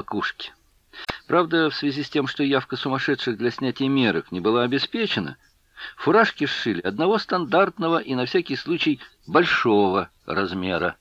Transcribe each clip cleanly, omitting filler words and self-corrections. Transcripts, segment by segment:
макушке. Правда, в связи с тем, что явка сумасшедших для снятия мерок не была обеспечена, фуражки сшили одного стандартного и на всякий случай большого размера.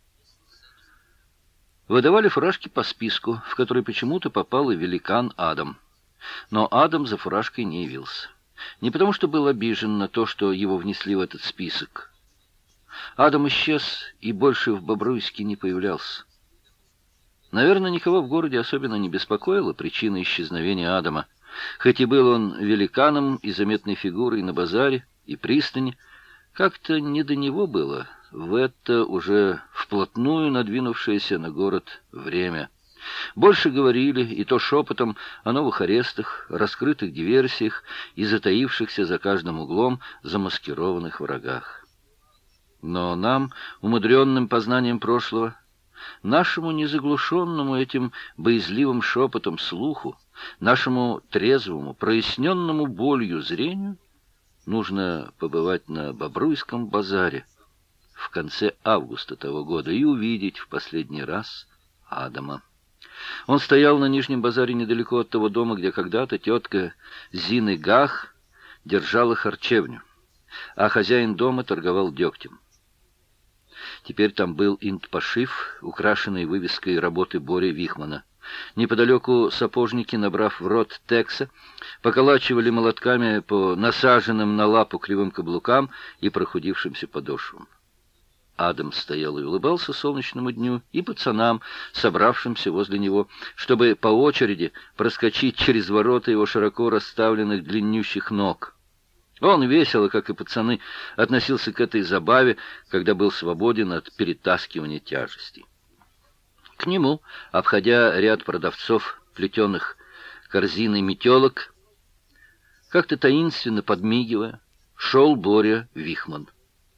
Выдавали фуражки по списку, в который почему-то попал и великан Адам. Но Адам за фуражкой не явился. Не потому, что был обижен на то, что его внесли в этот список. Адам исчез и больше в Бобруйске не появлялся. Наверное, никого в городе особенно не беспокоила причина исчезновения Адама. Хоть и был он великаном и заметной фигурой на базаре и пристани, как-то не до него было в это уже вплотную надвинувшееся на город время. Больше говорили, и то шепотом, о новых арестах, раскрытых диверсиях и затаившихся за каждым углом замаскированных врагах. Но нам, умудренным познанием прошлого, нашему незаглушенному этим боязливым шепотом слуху, нашему трезвому, проясненному болью зрению, нужно побывать на Бобруйском базаре в конце августа того года и увидеть в последний раз Адама. Он стоял на Нижнем базаре недалеко от того дома, где когда-то тетка Зины Гах держала харчевню, а хозяин дома торговал дегтем. Теперь там был интпошив, украшенный вывеской работы Бори Вихмана. Неподалеку сапожники, набрав в рот текса, поколачивали молотками по насаженным на лапу кривым каблукам и прохудившимся подошвам. Адам стоял и улыбался солнечному дню и пацанам, собравшимся возле него, чтобы по очереди проскочить через ворота его широко расставленных длиннющих ног. Он весело, как и пацаны, относился к этой забаве, когда был свободен от перетаскивания тяжестей. К нему, обходя ряд продавцов плетеных корзиной метелок, как-то таинственно подмигивая, шел Боря Вихман.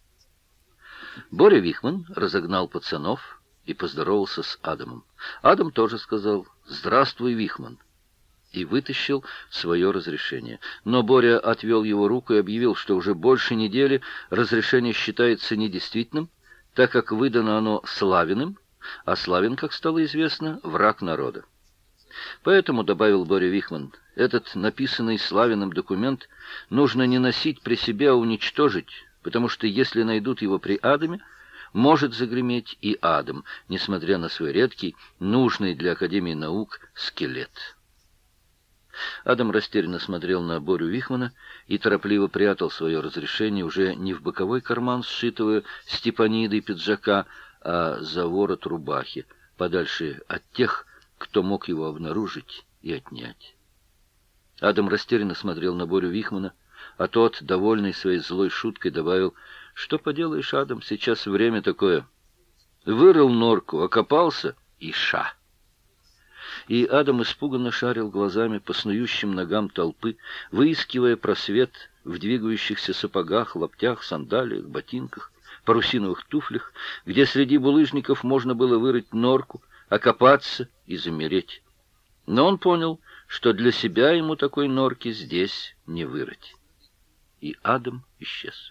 Боря Вихман разогнал пацанов и поздоровался с Адамом. Адам тоже сказал «Здравствуй, Вихман», и вытащил свое разрешение. Но Боря отвел его руку и объявил, что уже больше недели разрешение считается недействительным, так как выдано оно Славиным, а Славин, как стало известно, враг народа. Поэтому, добавил Боря Вихман, этот написанный Славиным документ нужно не носить при себе, а уничтожить, потому что если найдут его при Адаме, может загреметь и Адам, несмотря на свой редкий, нужный для Академии наук скелет. Адам растерянно смотрел на Борю Вихмана и торопливо прятал свое разрешение уже не в боковой карман сшитого степанидой пиджака, а за ворот рубахи, подальше от тех, кто мог его обнаружить и отнять. Адам растерянно смотрел на Борю Вихмана, а тот, довольный своей злой шуткой, добавил: «Что поделаешь, Адам, сейчас время такое. Вырыл норку, окопался и ша». И Адам испуганно шарил глазами по снующим ногам толпы, выискивая просвет в двигающихся сапогах, лаптях, сандалиях, ботинках, парусиновых туфлях, где среди булыжников можно было вырыть норку, окопаться и замереть. Но он понял, что для себя ему такой норки здесь не вырыть. И Адам исчез.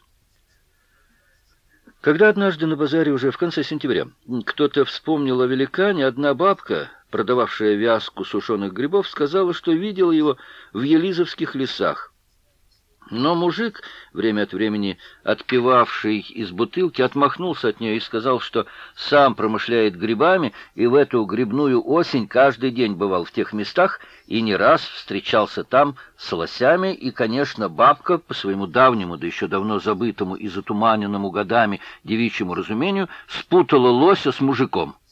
Когда однажды на базаре уже в конце сентября кто-то вспомнил о великане, одна бабка, продававшая вязку сушеных грибов, сказала, что видела его в елизовских лесах. Но мужик, время от времени отпивавший из бутылки, отмахнулся от нее и сказал, что сам промышляет грибами и в эту грибную осень каждый день бывал в тех местах и не раз встречался там с лосями, и, конечно, бабка, по своему давнему, да еще давно забытому и затуманенному годами девичьему разумению, спутала лося с мужиком.